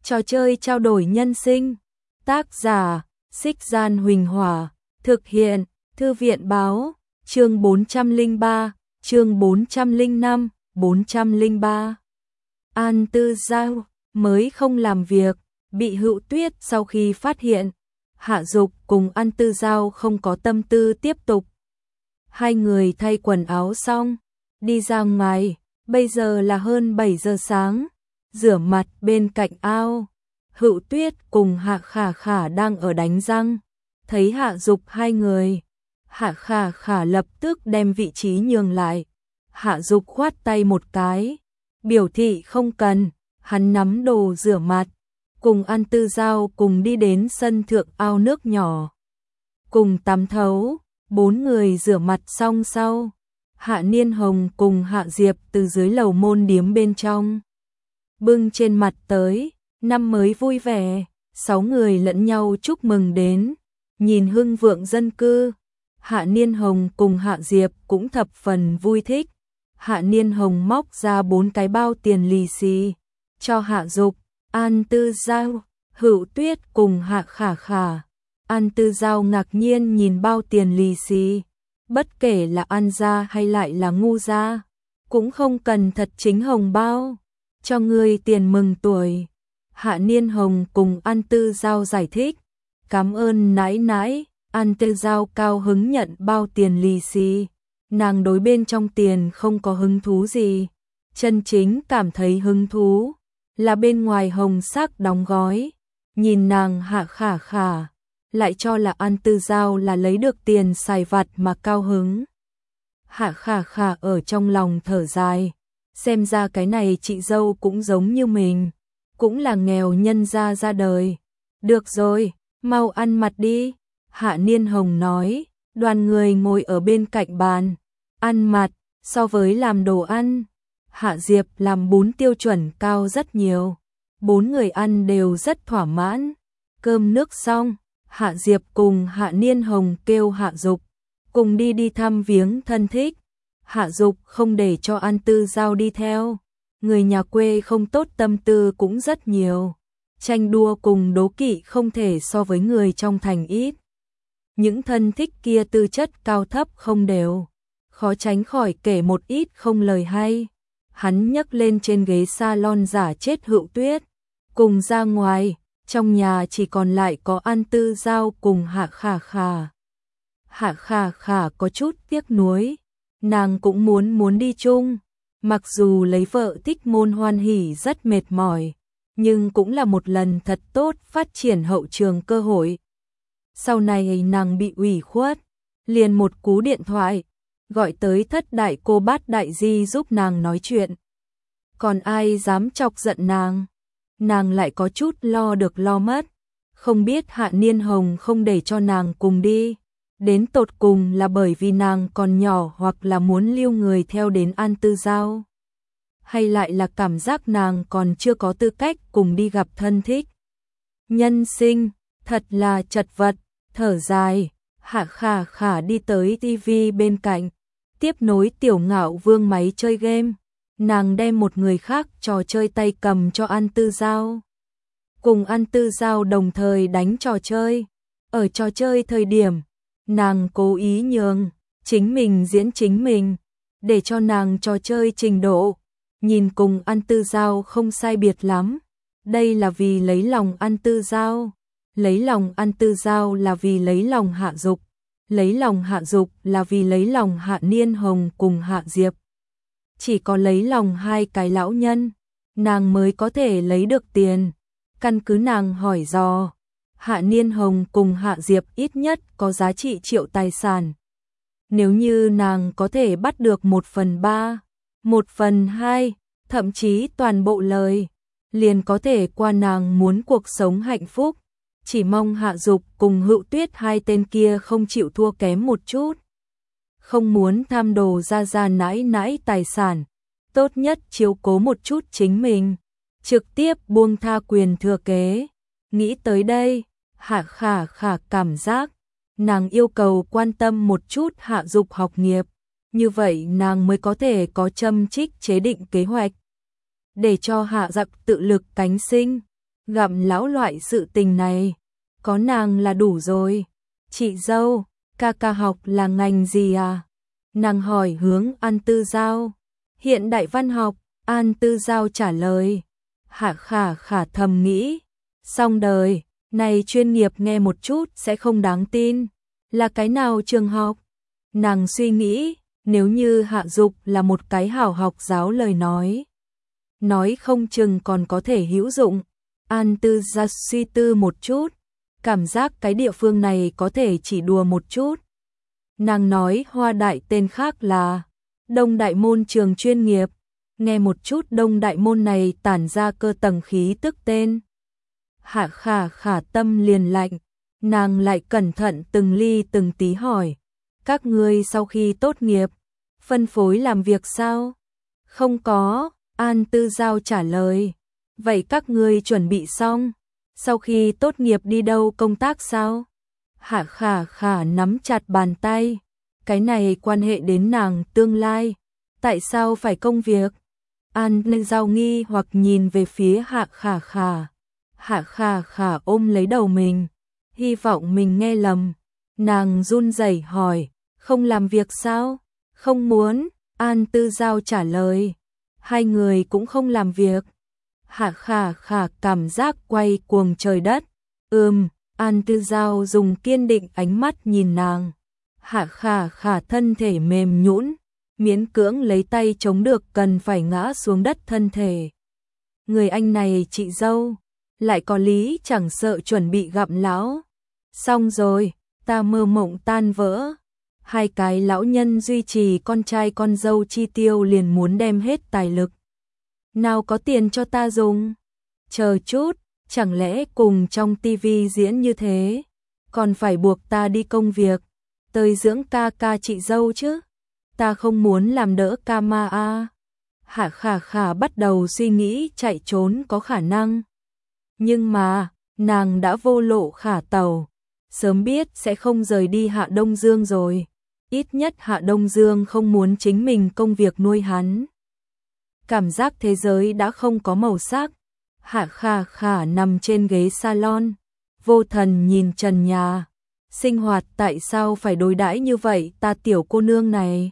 Trò chơi trao đổi nhân sinh. Tác giả: Xích Gian Huỳnh Hỏa. Thực hiện: Thư viện báo. Chương 403, chương 405, 403. An Tư Giao mới không làm việc, bị Hữu Tuyết sau khi phát hiện. Hạ Dục cùng An Tư Giao không có tâm tư tiếp tục. Hai người thay quần áo xong, đi ra ngoài, bây giờ là hơn 7 giờ sáng, rửa mặt bên cạnh ao. Hữu Tuyết cùng Hạ Khả Khả đang ở đánh răng, thấy Hạ Dục hai người. Hạ Khả Khả lập tức đem vị trí nhường lại. Hạ Dục khoát tay một cái, biểu thị không cần, hắn nắm đồ rửa mặt, cùng An Tư Giao cùng đi đến sân thượng ao nước nhỏ. Cùng tắm thấu, bốn người rửa mặt xong sau, Hạ Niên Hồng cùng Hạ Diệp từ dưới lầu môn điếm bên trong bưng trên mặt tới, năm mới vui vẻ, 6 người lẫn nhau chúc mừng đến, nhìn hưng vượng dân cư. Hạ Niên Hồng cùng Hạ Diệp cũng thập phần vui thích. Hạ Niên Hồng móc ra 4 cái bao tiền lì xì cho Hạ Dục, An Tư Giao, Hữu Tuyết cùng Hạ Khả Khả. An Tư Giao ngạc nhiên nhìn bao tiền lì xì, bất kể là An gia hay lại là Ngu gia, cũng không cần thật chính hồng bao, cho người tiền mừng tuổi. Hạ Niên Hồng cùng An Tư Giao giải thích, cảm ơn nãi nãi. An Tư Giao cao hứng nhận bao tiền lì xì, nàng đối bên trong tiền không có hứng thú gì, chân chính cảm thấy hứng thú là bên ngoài hồng sắc đóng gói. Nhìn nàng Hạ Khả Khả lại cho là An Tư Giao là lấy được tiền xài vặt mà cao hứng. Hạ Khả Khả ở trong lòng thở dài, xem ra cái này chị dâu cũng giống như mình, cũng là nghèo nhân gia ra đời. Được rồi, mau ăn mặt đi. Hạ Niên Hồng nói, đoàn người ngồi ở bên cạnh bàn, ăn mặt, so với làm đồ ăn, Hạ Diệp làm bún tiêu chuẩn cao rất nhiều, 4 người ăn đều rất thỏa mãn. Cơm nước xong, Hạ Diệp cùng Hạ Niên Hồng kêu Hạ Dục cùng đi thăm viếng thân thích. Hạ Dục không để cho An Tư Giao đi theo, người nhà quê không tốt tâm tư cũng rất nhiều, tranh đua cùng đố kỵ không thể so với người trong thành ít. Những thân thích kia tư chất cao thấp không đều, khó tránh khỏi kể một ít không lời hay. Hắn nhấc lên trên ghế salon giả chết Hữu Tuyết, cùng ra ngoài, trong nhà chỉ còn lại có An Tư Giao cùng Hạ Khả Khả. Hạ Khả Khả có chút tiếc nuối, nàng cũng muốn đi chung, mặc dù lấy vợ thích môn hoan hỉ rất mệt mỏi, nhưng cũng là một lần thật tốt phát triển hậu trường cơ hội. Sau này nàng bị ủy khuất, liền một cú điện thoại, gọi tới thất đại cô bát đại di giúp nàng nói chuyện. Còn ai dám chọc giận nàng lại có chút lo được lo mất, không biết Hạ Niên Hồng không để cho nàng cùng đi, đến tột cùng là bởi vì nàng còn nhỏ hoặc là muốn lưu người theo đến An Tư Giao, hay lại là cảm giác nàng còn chưa có tư cách cùng đi gặp thân thích. Nhân sinh thật là chật vật. Thở dài, Hạ Khả Khả đi tới tivi bên cạnh, tiếp nối Tiểu Ngạo Vương máy chơi game. Nàng đem một người khác trò chơi tay cầm cho An Tư Giao, cùng An Tư Giao đồng thời đánh trò chơi. Ở trò chơi thời điểm, nàng cố ý nhường chính mình diễn chính mình, để cho nàng trò chơi trình độ nhìn cùng An Tư Giao không sai biệt lắm. Đây là vì lấy lòng An Tư Giao. Lấy lòng An Tư Giao là vì lấy lòng Hạ Dục, lấy lòng Hạ Dục là vì lấy lòng Hạ Niên Hồng cùng Hạ Diệp. Chỉ có lấy lòng hai cái lão nhân, nàng mới có thể lấy được tiền. Căn cứ nàng hỏi dò, Hạ Niên Hồng cùng Hạ Diệp ít nhất có giá trị triệu tài sản. Nếu như nàng có thể bắt được 1/3, 1/2, thậm chí toàn bộ lời, liền có thể qua nàng muốn cuộc sống hạnh phúc. Chỉ mong Hạ Dục cùng Hữu Tuyết hai tên kia không chịu thua kém một chút, không muốn tham đồ ra nãi nãi tài sản, tốt nhất chiếu cố một chút chính mình, trực tiếp buông tha quyền thừa kế. Nghĩ tới đây, Hạ Khả Khả cảm giác nàng yêu cầu quan tâm một chút Hạ Dục học nghiệp, như vậy nàng mới có thể có châm chích chế định kế hoạch, để cho Hạ Dục tự lực cánh sinh. Gặm lão loại sự tình này, có nàng là đủ rồi. Chị dâu, ca ca học là ngành gì à? Nàng hỏi hướng An Tư Giao. Hiện đại văn học, An Tư Giao trả lời. Hạ Khả Khả thầm nghĩ, xong đời, này chuyên nghiệp nghe một chút sẽ không đáng tin. Là cái nào trường học? Nàng suy nghĩ, nếu như Hạ Dục là một cái hảo học giáo lời nói không chừng còn có thể hữu dụng. An Tư Giao suy tư một chút, cảm giác cái địa phương này có thể chỉ đùa một chút. Nàng nói Hoa Đại tên khác là Đông Đại Môn trường chuyên nghiệp, nghe một chút Đông Đại Môn này tản ra cơ tầng khí tức tên. Hạ Khả Khả tâm liền lạnh, nàng lại cẩn thận từng ly từng tí hỏi, các ngươi sau khi tốt nghiệp, phân phối làm việc sao? Không có, An Tư Giao trả lời. Vậy các ngươi chuẩn bị xong, sau khi tốt nghiệp đi đâu công tác sao? Hạ Khả Khả nắm chặt bàn tay, cái này quan hệ đến nàng tương lai, tại sao phải công việc? An Tư Giao nghi hoặc nhìn về phía Hạ Khả Khả. Hạ Khả Khả ôm lấy đầu mình, hy vọng mình nghe lầm. Nàng run rẩy hỏi, không làm việc sao? Không muốn, An Tư Giao trả lời. Hai người cũng không làm việc. Hạ Khả Khả cảm giác quay cuồng trời đất. An Tư Giao dùng kiên định ánh mắt nhìn nàng. Hạ Khả Khả thân thể mềm nhũn, miễn cưỡng lấy tay chống được cần phải ngã xuống đất thân thể. Người anh này chị dâu, lại có lý chẳng sợ chuẩn bị gặm lão. Xong rồi, ta mơ mộng tan vỡ. Hai cái lão nhân duy trì con trai con dâu chi tiêu liền muốn đem hết tài lực. Nào có tiền cho ta dùng? Chờ chút, chẳng lẽ cùng trong tivi diễn như thế, còn phải buộc ta đi công việc, tới dưỡng ca ca chị dâu chứ? Ta không muốn làm đỡ ca ma a. Hạ Khả Khả bắt đầu suy nghĩ chạy trốn có khả năng. Nhưng mà, nàng đã vô lộ khả tàu, sớm biết sẽ không rời đi Hạ Đông Dương rồi. Ít nhất Hạ Đông Dương không muốn chính mình công việc nuôi hắn. Cảm giác thế giới đã không có màu sắc. Hạ Khả Khả nằm trên ghế salon, vô thần nhìn trần nhà. Sinh hoạt tại sao phải đối đãi như vậy ta tiểu cô nương này?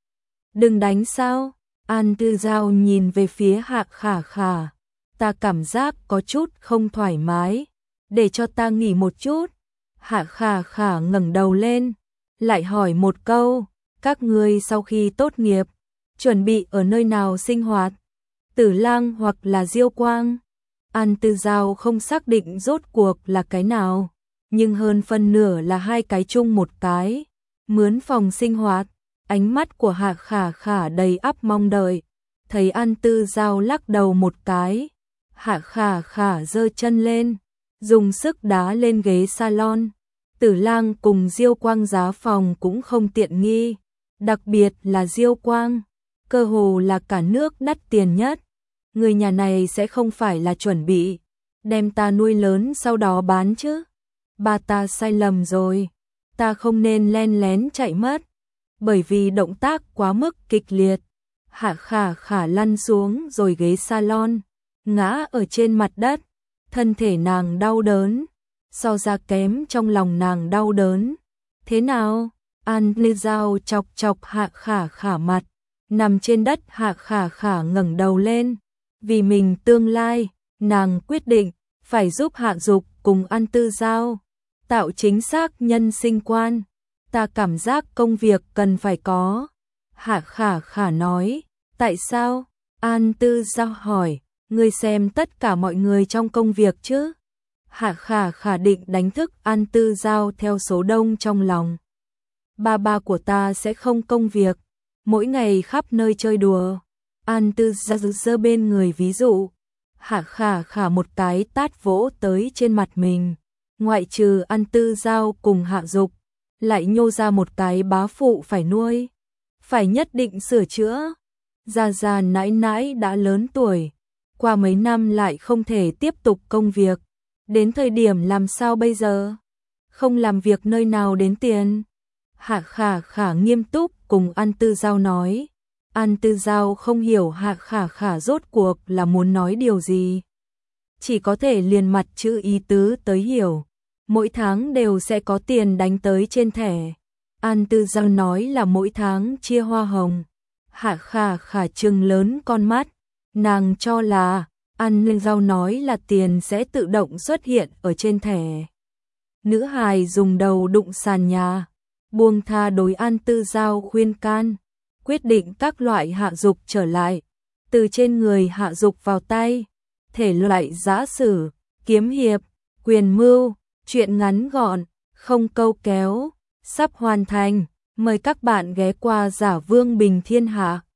Đừng đánh sao? An Tư Giao nhìn về phía Hạ Khả Khả. Ta cảm giác có chút không thoải mái, để cho ta nghỉ một chút. Hạ Khả Khả ngẩng đầu lên, lại hỏi một câu, các ngươi sau khi tốt nghiệp, chuẩn bị ở nơi nào sinh hoạt? Tử Lang hoặc là Diêu Quang? An Tư Giao không xác định rốt cuộc là cái nào, nhưng hơn phân nửa là hai cái chung một cái. Mướn phòng sinh hoạt, ánh mắt của Hạ Khả Khả đầy ắp mong đợi. Thấy An Tư Giao lắc đầu một cái, Hạ Khả Khả giơ chân lên, dùng sức đá lên ghế salon. Tử Lang cùng Diêu Quang giá phòng cũng không tiện nghi, đặc biệt là Diêu Quang, cơ hồ là cả nước đắt tiền nhất. Người nhà này sẽ không phải là chuẩn bị đem ta nuôi lớn sau đó bán chứ? Ba ta sai lầm rồi, ta không nên len lén chạy mất, bởi vì động tác quá mức kịch liệt. Hạ Khả Khả lăn xuống rồi ghế salon, ngã ở trên mặt đất, thân thể nàng đau đớn, so ra kém trong lòng nàng đau đớn. Thế nào? An Tư Giao chọc chọc Hạ Khả Khả mặt, nằm trên đất. Hạ Khả Khả ngẩng đầu lên, vì mình tương lai, nàng quyết định phải giúp Hạ Dục cùng An Tư Giao tạo chính xác nhân sinh quan. Ta cảm giác công việc cần phải có. Hạ Khả Khả nói. Tại sao? An Tư Giao hỏi. Ngươi xem tất cả mọi người trong công việc chứ? Hạ Khả Khả định đánh thức An Tư Giao theo số đông trong lòng. Ba của ta sẽ không công việc, mỗi ngày khắp nơi chơi đùa. An Tư Giao giơ bên người ví dụ. Hạ Khả Khả một cái tát vỗ tới trên mặt mình. Ngoại trừ An Tư Giao cùng Hạ Dục, lại nhô ra một cái bá phụ phải nuôi, phải nhất định sửa chữa. Già già nãi nãi đã lớn tuổi, qua mấy năm lại không thể tiếp tục công việc, đến thời điểm làm sao bây giờ? Không làm việc nơi nào đến tiền? Hạ Khả Khả nghiêm túc cùng An Tư Giao nói. An Tư Giao không hiểu Hạ Khả Khả rốt cuộc là muốn nói điều gì. chỉ có thể liền mặt chữ ý tứ tới hiểu. Mỗi tháng đều sẽ có tiền đánh tới trên thẻ. An Tư Giao nói là mỗi tháng chia hoa hồng. Hạ Khả Khả trừng lớn con mắt, nàng cho là An Tư Giao nói là tiền sẽ tự động xuất hiện ở trên thẻ. Nữ hài dùng đầu đụng sàn nhà, buông tha đối An Tư Giao khuyên can, quyết định các loại hạ dục trở lại, từ trên người hạ dục vào tay, thể loại giã sử, kiếm hiệp, quyền mưu, truyện ngắn gọn, không câu kéo, sắp hoàn thành, mời các bạn ghé qua Giả Vương Bình Thiên Hạ.